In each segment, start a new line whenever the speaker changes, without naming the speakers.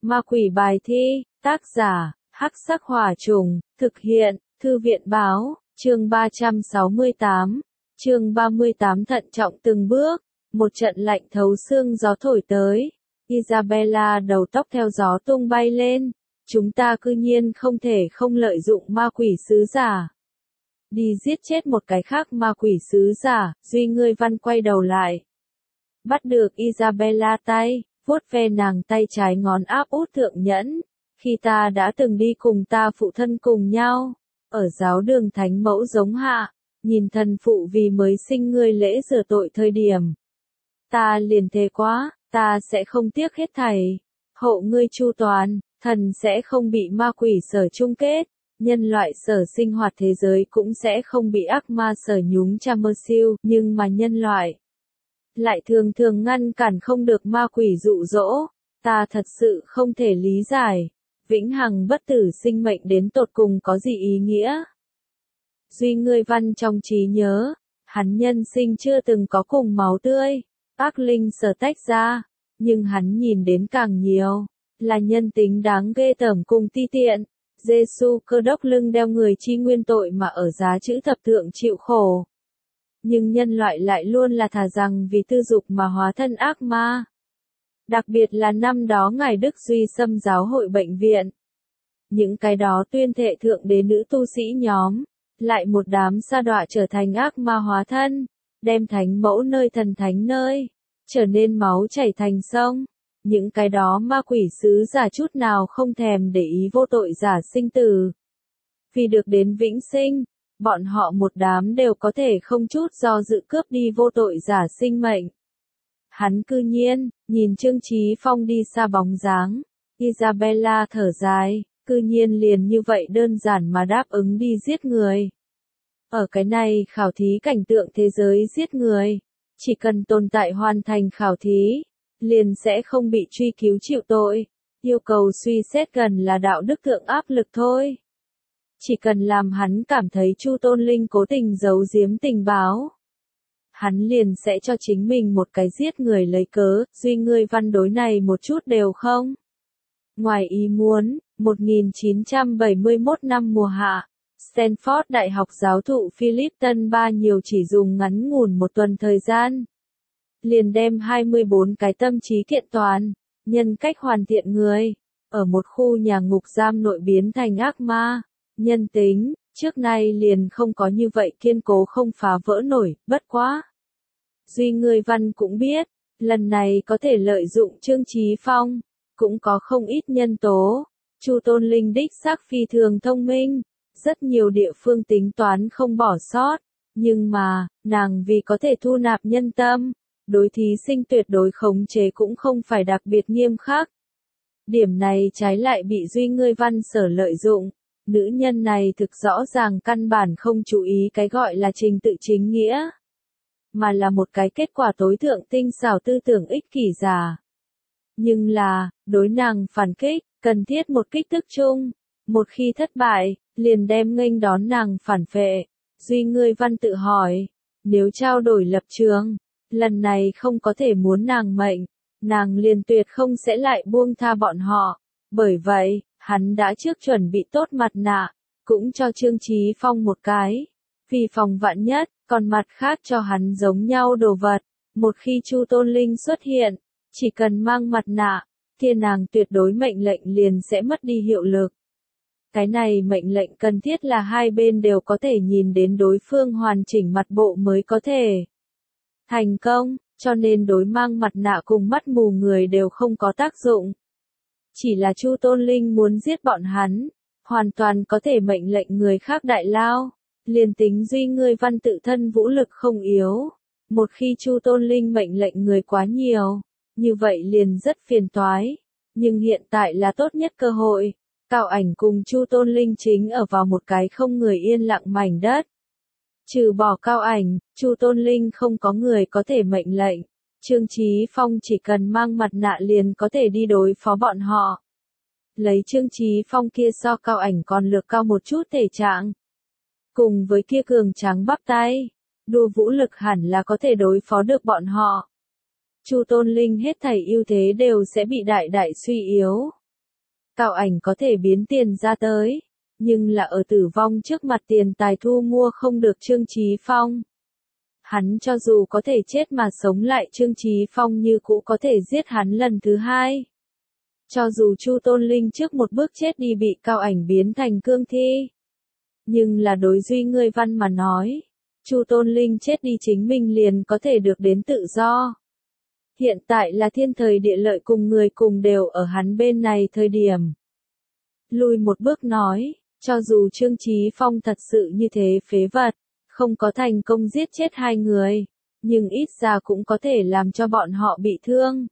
Ma quỷ bài thi, tác giả, Hắc Sắc Hỏa Trùng, thực hiện, Thư viện báo, chương 368, chương 38 thận trọng từng bước, một trận lạnh thấu xương gió thổi tới. Isabella đầu tóc theo gió tung bay lên, chúng ta cư nhiên không thể không lợi dụng ma quỷ sứ giả. Đi giết chết một cái khác ma quỷ sứ giả, Duy Ngươi Văn quay đầu lại. Bắt được Isabella tay, vuốt ve nàng tay trái ngón áp út thượng nhẫn. Khi ta đã từng đi cùng ta phụ thân cùng nhau, ở giáo đường thánh mẫu giống hạ, nhìn thần phụ vì mới sinh ngươi lễ rửa tội thời điểm. Ta liền thề quá, ta sẽ không tiếc hết thảy, hộ ngươi chu toàn, thần sẽ không bị ma quỷ sở chung kết, nhân loại sở sinh hoạt thế giới cũng sẽ không bị ác ma sở nhúng cha mơ siêu, nhưng mà nhân loại lại thường thường ngăn cản không được ma quỷ dụ dỗ, ta thật sự không thể lý giải, vĩnh hằng bất tử sinh mệnh đến tột cùng có gì ý nghĩa. Duy Ngươi Văn trong trí nhớ, hắn nhân sinh chưa từng có cùng máu tươi, ác linh sở tách ra, nhưng hắn nhìn đến càng nhiều, là nhân tính đáng ghê tởm cùng ti tiện. Giê-xu cơ đốc lưng đeo người chi nguyên tội mà ở giá chữ thập thượng chịu khổ. Nhưng nhân loại lại luôn là thà rằng vì tư dục mà hóa thân ác ma. Đặc biệt là năm đó Ngài Đức Duy xâm giáo hội bệnh viện. Những cái đó tuyên thệ thượng đế nữ tu sĩ nhóm, lại một đám sa đọa trở thành ác ma hóa thân, đem thánh mẫu nơi thần thánh nơi, trở nên máu chảy thành sông. Những cái đó ma quỷ sứ giả chút nào không thèm để ý vô tội giả sinh tử. Vì được đến vĩnh sinh, bọn họ một đám đều có thể không chút do dự cướp đi vô tội giả sinh mệnh. Hắn cư nhiên, nhìn Trương Chí Phong đi xa bóng dáng, Isabella thở dài, cư nhiên liền như vậy đơn giản mà đáp ứng đi giết người. Ở cái này khảo thí cảnh tượng thế giới giết người, chỉ cần tồn tại hoàn thành khảo thí, liền sẽ không bị truy cứu chịu tội, yêu cầu suy xét gần là đạo đức thượng áp lực thôi. Chỉ cần làm hắn cảm thấy Chu Tôn Linh cố tình giấu giếm tình báo, hắn liền sẽ cho chính mình một cái giết người lấy cớ. Duy Ngươi Văn đối này một chút đều không ngoài ý muốn. 1971 năm mùa hạ, Stanford Đại học giáo thụ Philip Tân Ba nhiều chỉ dùng ngắn ngủn một tuần thời gian, liền đem 24 cái tâm trí kiện toàn, nhân cách hoàn thiện người, ở một khu nhà ngục giam nội biến thành ác ma. Nhân tính, trước nay liền không có như vậy kiên cố không phá vỡ nổi, bất quá. Duy Ngươi Văn cũng biết, lần này có thể lợi dụng Trương Chí Phong, cũng có không ít nhân tố. Chu Tôn Linh đích xác phi thường thông minh, rất nhiều địa phương tính toán không bỏ sót, nhưng mà, nàng vì có thể thu nạp nhân tâm, đối thí sinh tuyệt đối khống chế cũng không phải đặc biệt nghiêm khắc. Điểm này trái lại bị Duy Ngươi Văn sở lợi dụng. Nữ nhân này thực rõ ràng căn bản không chú ý cái gọi là trình tự chính nghĩa, mà là một cái kết quả tối thượng tinh xảo tư tưởng ích kỷ giả. Nhưng là, đối nàng phản kích, cần thiết một kích thức chung, một khi thất bại, liền đem nghênh đón nàng phản phệ. Duy Ngươi Văn tự hỏi, nếu trao đổi lập trường, lần này không có thể muốn nàng mệnh, nàng liền tuyệt không sẽ lại buông tha bọn họ. Bởi vậy, hắn đã trước chuẩn bị tốt mặt nạ, cũng cho Trương Chí Phong một cái, vì phòng vạn nhất, còn mặt khác cho hắn giống nhau đồ vật. Một khi Chu Tôn Linh xuất hiện, chỉ cần mang mặt nạ, kia nàng tuyệt đối mệnh lệnh liền sẽ mất đi hiệu lực. Cái này mệnh lệnh cần thiết là hai bên đều có thể nhìn đến đối phương hoàn chỉnh mặt bộ mới có thể thành công, cho nên đối mang mặt nạ cùng mắt mù người đều không có tác dụng. Chỉ là Chu Tôn Linh muốn giết bọn hắn, hoàn toàn có thể mệnh lệnh người khác đại lao, liền tính Duy Ngươi Văn tự thân vũ lực không yếu. Một khi Chu Tôn Linh mệnh lệnh người quá nhiều, như vậy liền rất phiền toái. Nhưng hiện tại là tốt nhất cơ hội. Cao Ảnh cùng Chu Tôn Linh chính ở vào một cái không người yên lặng mảnh đất. Trừ bỏ Cao Ảnh, Chu Tôn Linh không có người có thể mệnh lệnh. Trương Chí Phong chỉ cần mang mặt nạ liền có thể đi đối phó bọn họ. Lấy Trương Chí Phong kia so Cao Ảnh còn lược cao một chút thể trạng, cùng với kia cường tráng bắp tay, đua vũ lực hẳn là có thể đối phó được bọn họ. Chu Tôn Linh hết thảy ưu thế đều sẽ bị đại đại suy yếu. Cao Ảnh có thể biến tiền ra tới, nhưng là ở tử vong trước mặt tiền tài thu mua không được Trương Chí Phong. Hắn cho dù có thể chết mà sống lại Trương Chí Phong như cũ có thể giết hắn lần thứ hai. Cho dù Chu Tôn Linh trước một bước chết đi bị Cao Ảnh biến thành cương thi. Nhưng là đối Duy Ngươi Văn mà nói, Chu Tôn Linh chết đi chính mình liền có thể được đến tự do. Hiện tại là thiên thời địa lợi cùng người cùng đều ở hắn bên này thời điểm. Lùi một bước nói, cho dù Trương Chí Phong thật sự như thế phế vật, không có thành công giết chết hai người, nhưng ít ra cũng có thể làm cho bọn họ bị thương.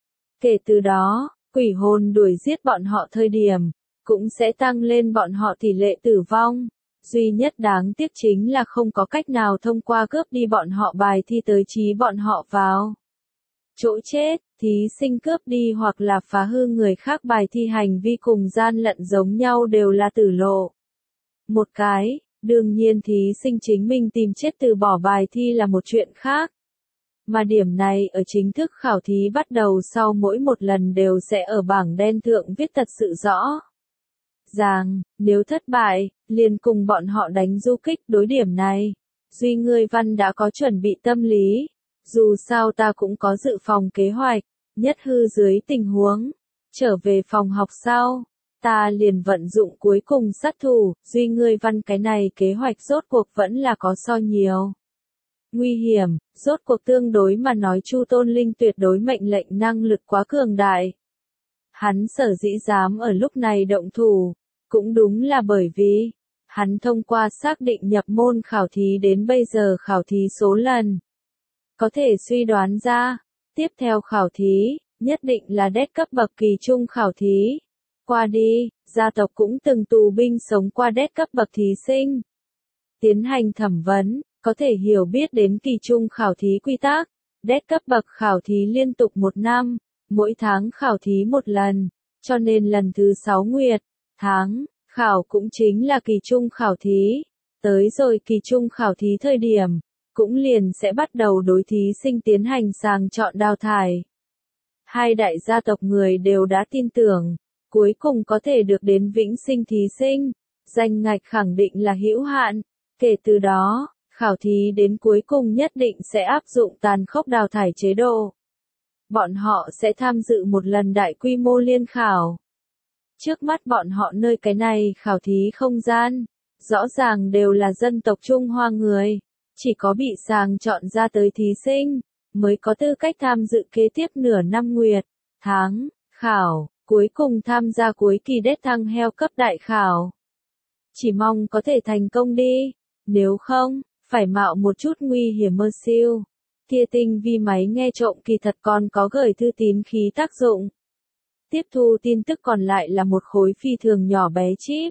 Kể từ đó, quỷ hồn đuổi giết bọn họ thời điểm, cũng sẽ tăng lên bọn họ tỷ lệ tử vong. Duy nhất đáng tiếc chính là không có cách nào thông qua cướp đi bọn họ bài thi tới trí bọn họ vào chỗ chết, thí sinh cướp đi hoặc là phá hư người khác bài thi hành vi cùng gian lận giống nhau đều là tử lộ. Một cái, đương nhiên thí sinh chính mình tìm chết từ bỏ bài thi là một chuyện khác. Mà điểm này ở chính thức khảo thí bắt đầu sau mỗi một lần đều sẽ ở bảng đen thượng viết thật sự rõ ràng, nếu thất bại, liền cùng bọn họ đánh du kích. Đối điểm này, Duy Ngươi Văn đã có chuẩn bị tâm lý, dù sao ta cũng có dự phòng kế hoạch, nhất hư dưới tình huống, trở về phòng học sau, ta liền vận dụng cuối cùng sát thủ. Duy Ngươi Văn cái này kế hoạch rốt cuộc vẫn là có so nhiều nguy hiểm, rốt cuộc tương đối mà nói Chu Tôn Linh tuyệt đối mệnh lệnh năng lực quá cường đại. Hắn sở dĩ dám ở lúc này động thủ, cũng đúng là bởi vì, hắn thông qua xác định nhập môn khảo thí đến bây giờ khảo thí số lần. Có thể suy đoán ra, tiếp theo khảo thí, nhất định là đét cấp bậc kỳ trung khảo thí. Qua đi, gia tộc cũng từng tù binh sống qua đét cấp bậc thí sinh. Tiến hành thẩm vấn, có thể hiểu biết đến kỳ trung khảo thí quy tắc, đét cấp bậc khảo thí liên tục 1 năm, mỗi tháng khảo thí 1 lần, cho nên lần thứ 6 nguyệt, tháng, khảo cũng chính là kỳ trung khảo thí. Tới rồi kỳ trung khảo thí thời điểm, cũng liền sẽ bắt đầu đối thí sinh tiến hành sàng chọn đào thải. Hai đại gia tộc người đều đã tin tưởng, cuối cùng có thể được đến vĩnh sinh thí sinh, danh ngạch khẳng định là hữu hạn. Kể từ đó, khảo thí đến cuối cùng nhất định sẽ áp dụng tàn khốc đào thải chế độ. Bọn họ sẽ tham dự một lần đại quy mô liên khảo. Trước mắt bọn họ nơi cái này khảo thí không gian, rõ ràng đều là dân tộc Trung Hoa người, chỉ có bị sàng chọn ra tới thí sinh, mới có tư cách tham dự kế tiếp nửa năm nguyệt, tháng, khảo, cuối cùng tham gia cuối kỳ đét thăng heo cấp đại khảo. Chỉ mong có thể thành công đi, nếu không, phải mạo một chút nguy hiểm mơ siêu. Kia tinh vi máy nghe trộm kỳ thật còn có gửi thư tín khí tác dụng. Tiếp thu tin tức còn lại là một khối phi thường nhỏ bé chip.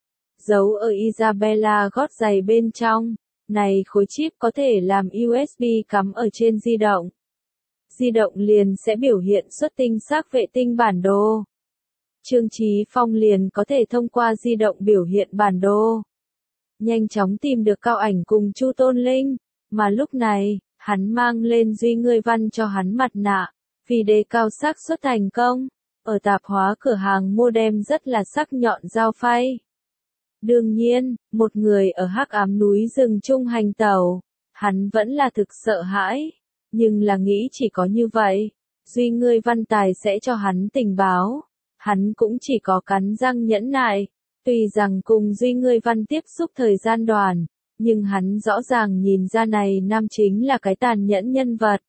Giấu ở Isabella gót giày bên trong, này khối chip có thể làm USB cắm ở trên di động. Di động liền sẽ biểu hiện xuất tinh xác vệ tinh bản đồ. Trương Chí Phong liền có thể thông qua di động biểu hiện bản đồ. Nhanh chóng tìm được Cao Ảnh cùng Chu Tôn Linh, mà lúc này, hắn mang lên Duy Ngươi Văn cho hắn mặt nạ, vì đề cao xác suất thành công, ở tạp hóa cửa hàng mua đem rất là sắc nhọn dao phay. Đương nhiên, một người ở hắc ám núi rừng trung hành tẩu, hắn vẫn là thực sợ hãi, nhưng là nghĩ chỉ có như vậy, Duy Ngươi Văn tài sẽ cho hắn tình báo, hắn cũng chỉ có cắn răng nhẫn nại. Tuy rằng cùng Duy Ngươi Văn tiếp xúc thời gian đoàn, nhưng hắn rõ ràng nhìn ra này nam chính là cái tàn nhẫn nhân vật.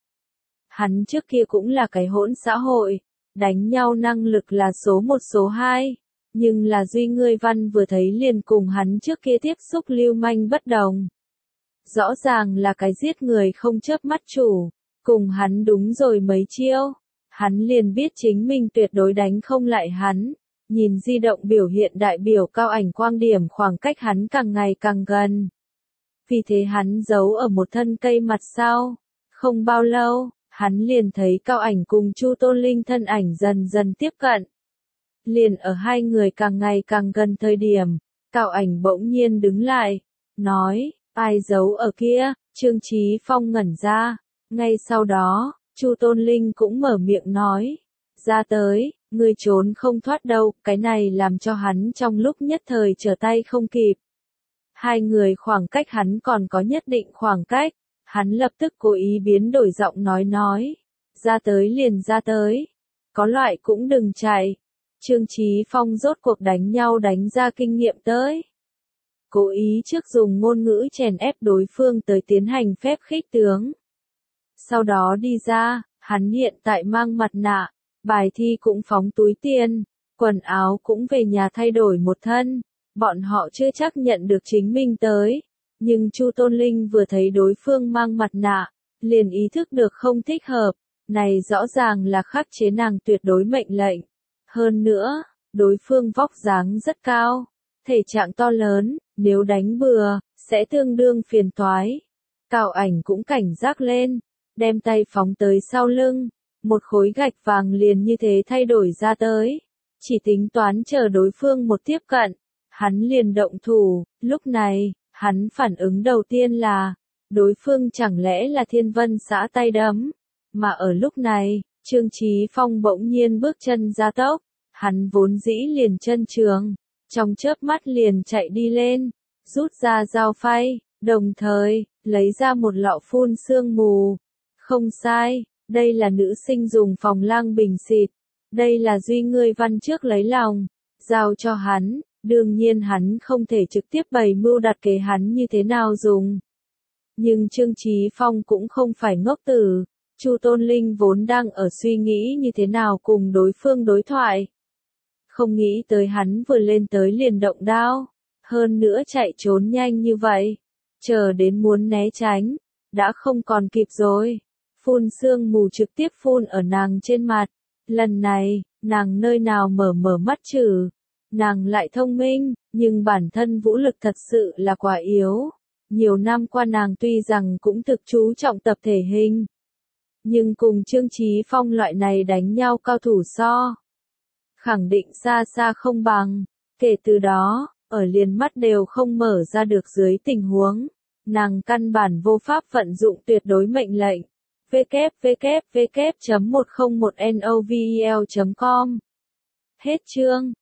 Hắn trước kia cũng là cái hỗn xã hội, đánh nhau năng lực là số 1 số 2, nhưng là Duy Ngươi Văn vừa thấy liền cùng hắn trước kia tiếp xúc lưu manh bất đồng. Rõ ràng là cái giết người không chớp mắt chủ, cùng hắn đúng rồi mấy chiêu, hắn liền biết chính mình tuyệt đối đánh không lại hắn. Nhìn di động biểu hiện đại biểu Cao Ảnh quang điểm khoảng cách hắn càng ngày càng gần. Vì thế hắn giấu ở một thân cây mặt sau. Không bao lâu, hắn liền thấy Cao Ảnh cùng Chu Tôn Linh thân ảnh dần dần tiếp cận. Liền ở hai người càng ngày càng gần thời điểm, Cao Ảnh bỗng nhiên đứng lại, nói, ai giấu ở kia. Trương Chí Phong ngẩn ra. Ngay sau đó, Chu Tôn Linh cũng mở miệng nói, ra tới. Ngươi trốn không thoát đâu, cái này làm cho hắn trong lúc nhất thời trở tay không kịp. Hai người khoảng cách hắn còn có nhất định khoảng cách, hắn lập tức cố ý biến đổi giọng nói. Ra tới liền ra tới. Có loại cũng đừng chạy. Trương Chí Phong rốt cuộc đánh nhau đánh ra kinh nghiệm tới. Cố ý trước dùng ngôn ngữ chèn ép đối phương tới tiến hành phép khích tướng. Sau đó đi ra, hắn hiện tại mang mặt nạ, bài thi cũng phóng túi tiền, quần áo cũng về nhà thay đổi một thân. Bọn họ chưa chắc nhận được chính mình tới. Nhưng Chu Tôn Linh vừa thấy đối phương mang mặt nạ, liền ý thức được không thích hợp. Này rõ ràng là khắc chế nàng tuyệt đối mệnh lệnh. Hơn nữa, đối phương vóc dáng rất cao, thể trạng to lớn, nếu đánh bừa, sẽ tương đương phiền toái. Cao Ảnh cũng cảnh giác lên, đem tay phóng tới sau lưng, một khối gạch vàng liền như thế thay đổi ra tới. Chỉ tính toán chờ đối phương một tiếp cận, hắn liền động thủ. Lúc này, hắn phản ứng đầu tiên là, đối phương chẳng lẽ là Thiên Vân xã tay đấm. Mà ở lúc này, Trương Chí Phong bỗng nhiên bước chân ra tốc, hắn vốn dĩ liền chân trường, trong chớp mắt liền chạy đi lên, rút ra dao phay, đồng thời, lấy ra một lọ phun sương mù. Không sai, đây là nữ sinh dùng phòng lang bình xịt, đây là duy ngươi văn trước lấy lòng, giao cho hắn, đương nhiên hắn không thể trực tiếp bày mưu đặt kế hắn như thế nào dùng. Nhưng Trương Chí Phong cũng không phải ngốc tử. Chu Tôn Linh vốn đang ở suy nghĩ như thế nào cùng đối phương đối thoại. Không nghĩ tới hắn vừa lên tới liền động đao, hơn nữa chạy trốn nhanh như vậy. Chờ đến muốn né tránh, đã không còn kịp rồi. Phun sương mù trực tiếp phun ở nàng trên mặt. Lần này, nàng nơi nào mở mắt chử. Nàng lại thông minh, nhưng bản thân vũ lực thật sự là quá yếu. Nhiều năm qua nàng tuy rằng cũng thực chú trọng tập thể hình. Nhưng cùng Trương Chí Phong loại này đánh nhau cao thủ so, khẳng định xa xa không bằng. Kể từ đó, ở liền mắt đều không mở ra được dưới tình huống, nàng căn bản vô pháp vận dụng tuyệt đối mệnh lệnh. www.101novel.com Hết chương.